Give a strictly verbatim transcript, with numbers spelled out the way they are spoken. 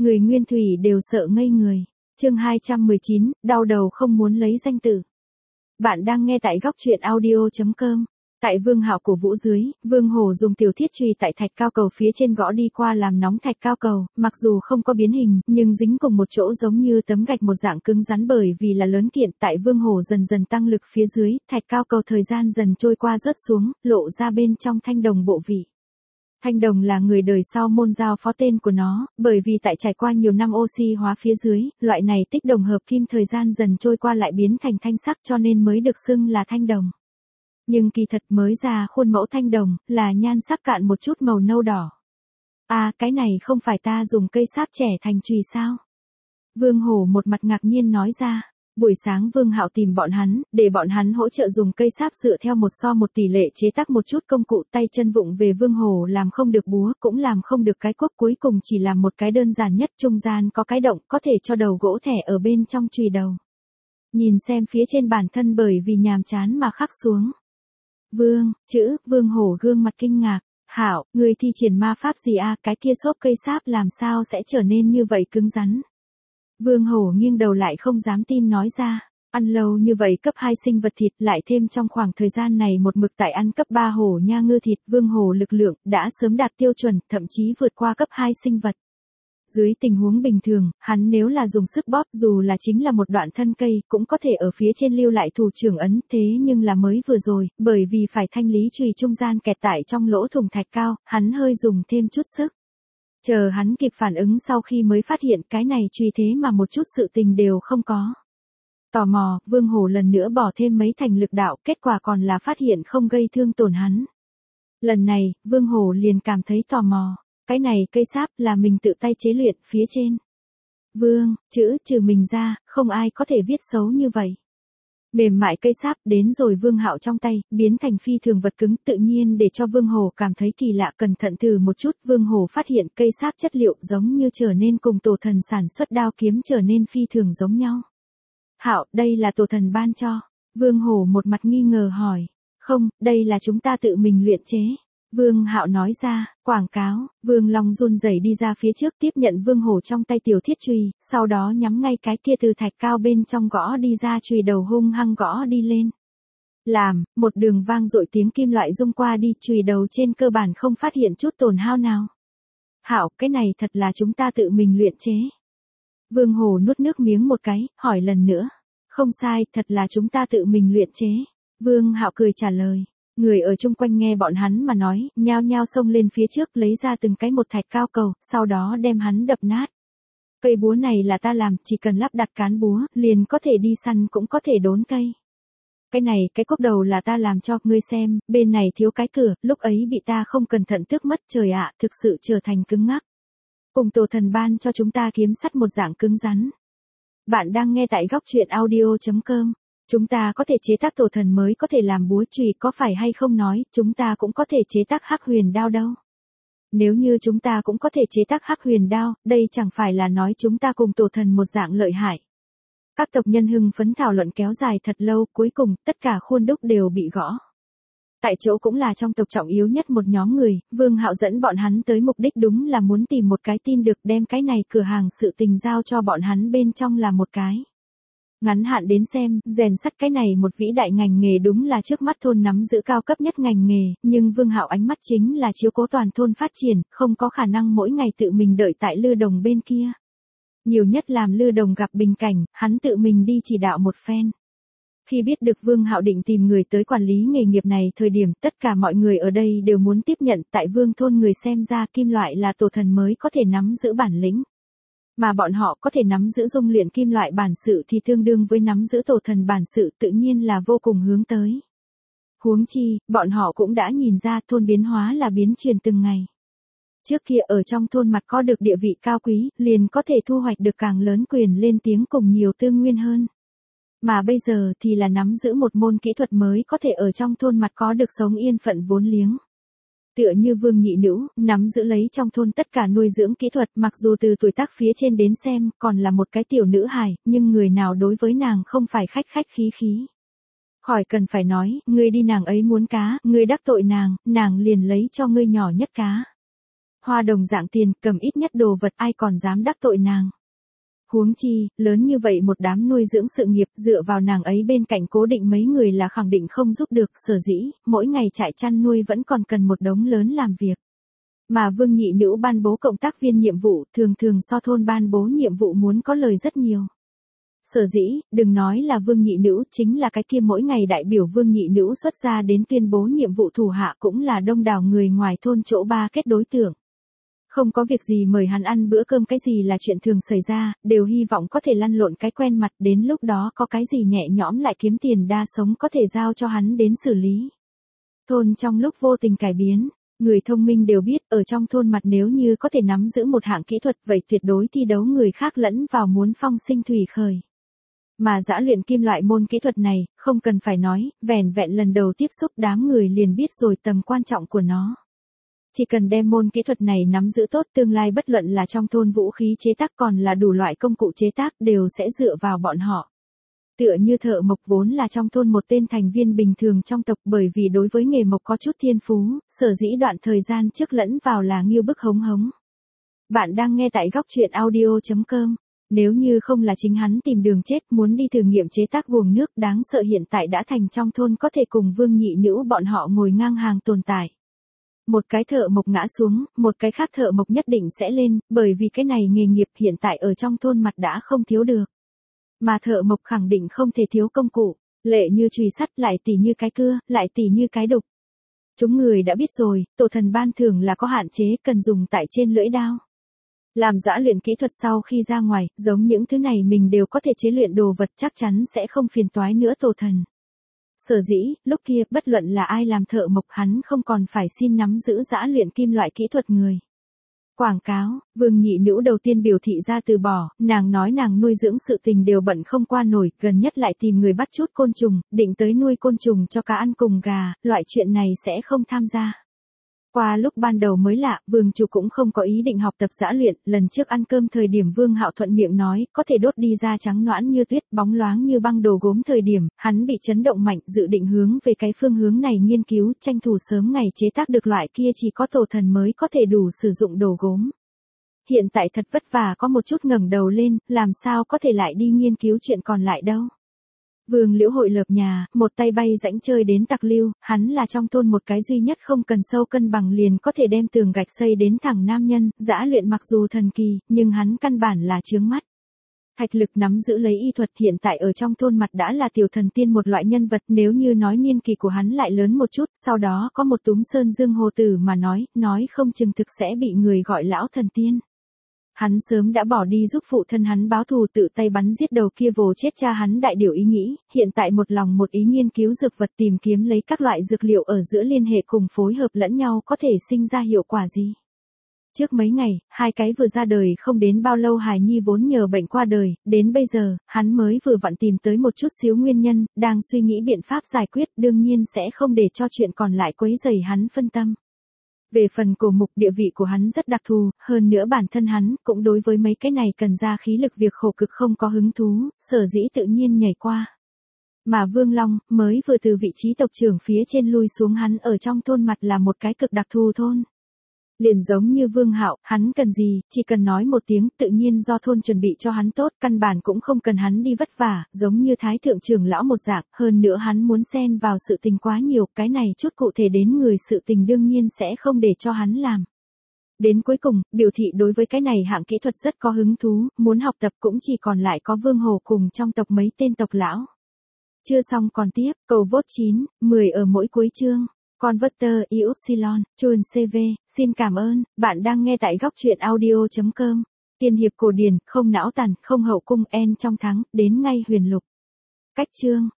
Người nguyên thủy đều sợ ngây người. Chương hai trăm mười chín, đau đầu không muốn lấy danh tử. Bạn đang nghe tại góc truyện audio chấm com. Tại Vương Hạo cổ vũ dưới, Vương Hổ dùng tiểu thiết chùy tại thạch cao cầu phía trên gõ đi qua làm nóng thạch cao cầu, mặc dù không có biến hình, nhưng dính cùng một chỗ giống như tấm gạch một dạng cứng rắn bởi vì là lớn kiện. Tại Vương Hổ dần dần tăng lực phía dưới, thạch cao cầu thời gian dần trôi qua rớt xuống, lộ ra bên trong thanh đồng bộ vị. Thanh đồng là người đời sau môn giao phó tên của nó, bởi vì tại trải qua nhiều năm oxy hóa phía dưới, loại này tích đồng hợp kim thời gian dần trôi qua lại biến thành thanh sắc cho nên mới được xưng là thanh đồng. Nhưng kỳ thật mới ra khuôn mẫu thanh đồng, là nhan sắc cạn một chút màu nâu đỏ. À, cái này không phải ta dùng cây sáp trẻ thành chùy sao? Vương Hổ một mặt ngạc nhiên nói ra. Buổi sáng Vương Hạo tìm bọn hắn, để bọn hắn hỗ trợ dùng cây sáp dựa theo một so một tỷ lệ chế tác một chút công cụ tay chân vụng về. Vương Hổ làm không được búa, cũng làm không được cái cuốc, cuối cùng chỉ làm một cái đơn giản nhất, trung gian có cái động, có thể cho đầu gỗ thẻ ở bên trong chùy đầu. Nhìn xem phía trên bản thân bởi vì nhàm chán mà khắc xuống. Vương, chữ, Vương Hổ gương mặt kinh ngạc. Hảo, người thi triển ma pháp gì a? Cái kia xốp cây sáp làm sao sẽ trở nên như vậy cứng rắn? Vương Hổ nghiêng đầu lại không dám tin nói ra. Ăn lâu như vậy cấp hai sinh vật thịt, lại thêm trong khoảng thời gian này một mực tại ăn cấp ba hổ nha ngư thịt, Vương Hổ lực lượng đã sớm đạt tiêu chuẩn, thậm chí vượt qua cấp hai sinh vật. Dưới tình huống bình thường, hắn nếu là dùng sức bóp, dù là chính là một đoạn thân cây, cũng có thể ở phía trên lưu lại thủ trưởng ấn, thế nhưng là mới vừa rồi, bởi vì phải thanh lý chùy trung gian kẹt tại trong lỗ thủng thạch cao, hắn hơi dùng thêm chút sức. Chờ hắn kịp phản ứng sau khi mới phát hiện cái này chùy thế mà một chút sự tình đều không có. Tò mò, Vương Hổ lần nữa bỏ thêm mấy thành lực đạo, kết quả còn là phát hiện không gây thương tổn hắn. Lần này, Vương Hổ liền cảm thấy tò mò. Cái này cây sáp là mình tự tay chế luyện phía trên. Vương, chữ, trừ mình ra, không ai có thể viết xấu như vậy. Mềm mại cây sáp đến rồi Vương Hạo trong tay, biến thành phi thường vật cứng, tự nhiên để cho Vương Hổ cảm thấy kỳ lạ. Cẩn thận thử một chút, Vương Hổ phát hiện cây sáp chất liệu giống như trở nên cùng tổ thần sản xuất đao kiếm trở nên phi thường giống nhau. Hạo, đây là tổ thần ban cho. Vương Hổ một mặt nghi ngờ hỏi. Không, đây là chúng ta tự mình luyện chế. Vương Hạo nói ra, quảng cáo. Vương Long run rẩy đi ra phía trước tiếp nhận Vương Hổ trong tay tiểu thiết chùy, sau đó nhắm ngay cái kia từ thạch cao bên trong gõ đi ra chùy đầu hung hăng gõ đi lên. Làm, một đường vang dội tiếng kim loại rung qua đi, chùy đầu trên cơ bản không phát hiện chút tổn hao nào. Hạo, cái này thật là chúng ta tự mình luyện chế. Vương Hổ nuốt nước miếng một cái, hỏi lần nữa. Không sai, thật là chúng ta tự mình luyện chế. Vương Hạo cười trả lời. Người ở chung quanh nghe bọn hắn mà nói, nhao nhao xông lên phía trước lấy ra từng cái một thạch cao cầu, sau đó đem hắn đập nát. Cây búa này là ta làm, chỉ cần lắp đặt cán búa, liền có thể đi săn cũng có thể đốn cây. Cái này, cái cốc đầu là ta làm cho, ngươi xem, bên này thiếu cái cửa, lúc ấy bị ta không cẩn thận tước mất, trời ạ, thực sự trở thành cứng ngắc. Cùng tổ thần ban cho chúng ta kiếm sắt một dạng cứng rắn. Bạn đang nghe tại góc truyện audio chấm com. Chúng ta có thể chế tác tổ thần mới có thể làm búa chùy, có phải hay không nói, chúng ta cũng có thể chế tác hắc huyền đao đâu. Nếu như chúng ta cũng có thể chế tác hắc huyền đao, đây chẳng phải là nói chúng ta cùng tổ thần một dạng lợi hại. Các tộc nhân hưng phấn thảo luận kéo dài thật lâu, cuối cùng, tất cả khuôn đúc đều bị gõ. Tại chỗ cũng là trong tộc trọng yếu nhất một nhóm người, Vương Hạo dẫn bọn hắn tới mục đích đúng là muốn tìm một cái tin được đem cái này cửa hàng sự tình giao cho bọn hắn bên trong là một cái. Ngắn hạn đến xem, rèn sắt cái này một vĩ đại ngành nghề đúng là trước mắt thôn nắm giữ cao cấp nhất ngành nghề, nhưng Vương Hạo ánh mắt chính là chiếu cố toàn thôn phát triển, không có khả năng mỗi ngày tự mình đợi tại Lư Đồng bên kia. Nhiều nhất làm Lư Đồng gặp bình cảnh, hắn tự mình đi chỉ đạo một phen. Khi biết được Vương Hạo định tìm người tới quản lý nghề nghiệp này thời điểm, tất cả mọi người ở đây đều muốn tiếp nhận, tại Vương thôn người xem ra kim loại là tổ thần mới có thể nắm giữ bản lĩnh. Mà bọn họ có thể nắm giữ dung luyện kim loại bản sự thì tương đương với nắm giữ tổ thần bản sự, tự nhiên là vô cùng hướng tới. Huống chi, bọn họ cũng đã nhìn ra thôn biến hóa là biến chuyển từng ngày. Trước kia ở trong thôn mặt có được địa vị cao quý, liền có thể thu hoạch được càng lớn quyền lên tiếng cùng nhiều tư nguyên hơn. Mà bây giờ thì là nắm giữ một môn kỹ thuật mới có thể ở trong thôn mặt có được sống yên phận vốn liếng. Tựa như Vương nhị nữ, nắm giữ lấy trong thôn tất cả nuôi dưỡng kỹ thuật, mặc dù từ tuổi tác phía trên đến xem, còn là một cái tiểu nữ hài, nhưng người nào đối với nàng không phải khách khách khí khí. Khỏi cần phải nói, ngươi đi nàng ấy muốn cá, ngươi đắc tội nàng, nàng liền lấy cho ngươi nhỏ nhất cá. hoa đồng dạng tiền, cầm ít nhất đồ vật ai còn dám đắc tội nàng. Huống chi, lớn như vậy một đám nuôi dưỡng sự nghiệp dựa vào nàng ấy bên cạnh cố định mấy người là khẳng định không giúp được, sở dĩ, mỗi ngày trại chăn nuôi vẫn còn cần một đống lớn làm việc. Mà Vương nhị nữ ban bố cộng tác viên nhiệm vụ thường thường so thôn ban bố nhiệm vụ muốn có lời rất nhiều. Sở dĩ, đừng nói là Vương nhị nữ, chính là cái kia mỗi ngày đại biểu Vương nhị nữ xuất ra đến tuyên bố nhiệm vụ thủ hạ cũng là đông đảo người ngoài thôn chỗ ba kết đối tượng. Không có việc gì mời hắn ăn bữa cơm cái gì là chuyện thường xảy ra, đều hy vọng có thể lăn lộn cái quen mặt, đến lúc đó có cái gì nhẹ nhõm lại kiếm tiền đa sống có thể giao cho hắn đến xử lý. Thôn trong lúc vô tình cải biến, người thông minh đều biết ở trong thôn mặt nếu như có thể nắm giữ một hạng kỹ thuật vậy tuyệt đối thi đấu người khác lẫn vào muốn phong sinh thủy khởi. Mà giã luyện kim loại môn kỹ thuật này, không cần phải nói, vẻn vẹn lần đầu tiếp xúc đám người liền biết rồi tầm quan trọng của nó. Chỉ cần đem môn kỹ thuật này nắm giữ tốt tương lai bất luận là trong thôn vũ khí chế tác còn là đủ loại công cụ chế tác đều sẽ dựa vào bọn họ. Tựa như thợ mộc vốn là trong thôn một tên thành viên bình thường trong tộc bởi vì đối với nghề mộc có chút thiên phú, sở dĩ đoạn thời gian trước lẫn vào là nghiêu bức hống hống. Bạn đang nghe tại góc truyện audio chấm com. Nếu như không là chính hắn tìm đường chết muốn đi thử nghiệm chế tác guồng nước đáng sợ hiện tại đã thành trong thôn có thể cùng Vương nhị nữ bọn họ ngồi ngang hàng tồn tại. Một cái thợ mộc ngã xuống, một cái khác thợ mộc nhất định sẽ lên, bởi vì cái này nghề nghiệp hiện tại ở trong thôn mặt đã không thiếu được. Mà thợ mộc khẳng định không thể thiếu công cụ, lệ như chùy sắt lại tỉ như cái cưa, lại tỉ như cái đục. Chúng người đã biết rồi, tổ thần ban thường là có hạn chế cần dùng tại trên lưỡi đao. Làm giã luyện kỹ thuật sau khi ra ngoài, giống những thứ này mình đều có thể chế luyện đồ vật chắc chắn sẽ không phiền toái nữa tổ thần. Sở dĩ, lúc kia, bất luận là ai làm thợ mộc hắn không còn phải xin nắm giữ giã luyện kim loại kỹ thuật người. Quảng cáo, Vương nhị nữ đầu tiên biểu thị ra từ bỏ, nàng nói nàng nuôi dưỡng sự tình đều bận không qua nổi, gần nhất lại tìm người bắt chút côn trùng, định tới nuôi côn trùng cho cá ăn cùng gà, loại chuyện này sẽ không tham gia. Qua lúc ban đầu mới lạ, Vương chủ cũng không có ý định học tập giã luyện, lần trước ăn cơm thời điểm Vương Hạo thuận miệng nói, có thể đốt đi ra trắng nõn như tuyết, bóng loáng như băng đồ gốm thời điểm, hắn bị chấn động mạnh, dự định hướng về cái phương hướng này nghiên cứu, tranh thủ sớm ngày chế tác được loại kia chỉ có tổ thần mới có thể đủ sử dụng đồ gốm. Hiện tại thật vất vả có một chút ngẩng đầu lên, làm sao có thể lại đi nghiên cứu chuyện còn lại đâu. Vương Liễu hội lợp nhà, một tay bay rãnh chơi đến tặc lưu, hắn là trong thôn một cái duy nhất không cần sâu cân bằng liền có thể đem tường gạch xây đến thẳng nam nhân, giã luyện mặc dù thần kỳ, nhưng hắn căn bản là chướng mắt. Thạch Lực nắm giữ lấy y thuật hiện tại ở trong thôn mặt đã là tiểu thần tiên một loại nhân vật, nếu như nói niên kỳ của hắn lại lớn một chút, sau đó có một túm sơn dương hồ tử mà nói, nói không chừng thực sẽ bị người gọi lão thần tiên. Hắn sớm đã bỏ đi giúp phụ thân hắn báo thù tự tay bắn giết đầu kia vồ chết cha hắn đại điều ý nghĩ, hiện tại một lòng một ý nghiên cứu dược vật tìm kiếm lấy các loại dược liệu ở giữa liên hệ cùng phối hợp lẫn nhau có thể sinh ra hiệu quả gì. Trước mấy ngày, hai cái vừa ra đời không đến bao lâu hài nhi vốn nhờ bệnh qua đời, đến bây giờ, hắn mới vừa vặn tìm tới một chút xíu nguyên nhân, đang suy nghĩ biện pháp giải quyết đương nhiên sẽ không để cho chuyện còn lại quấy rầy hắn phân tâm. Về phần cổ mục địa vị của hắn rất đặc thù, hơn nữa bản thân hắn cũng đối với mấy cái này cần ra khí lực việc khổ cực không có hứng thú, sở dĩ tự nhiên nhảy qua. Mà Vương Long, mới vừa từ vị trí tộc trưởng phía trên lui xuống hắn ở trong thôn mặt là một cái cực đặc thù thôn. Liền giống như Vương Hạo, hắn cần gì, chỉ cần nói một tiếng tự nhiên do thôn chuẩn bị cho hắn tốt, căn bản cũng không cần hắn đi vất vả, giống như Thái Thượng trưởng lão một dạng, hơn nữa hắn muốn xen vào sự tình quá nhiều, cái này chút cụ thể đến người sự tình đương nhiên sẽ không để cho hắn làm. Đến cuối cùng, biểu thị đối với cái này hạng kỹ thuật rất có hứng thú, muốn học tập cũng chỉ còn lại có Vương Hồ cùng trong tộc mấy tên tộc lão. Chưa xong còn tiếp, cầu vote chín, mười ở mỗi cuối chương. Converter Ypsilon, Chun xê vê, xin cảm ơn, bạn đang nghe tại góc truyện audio chấm com. Tiên hiệp cổ điển, không não tàn, không hậu cung en trong thắng, đến ngay huyền lục. Cách chương.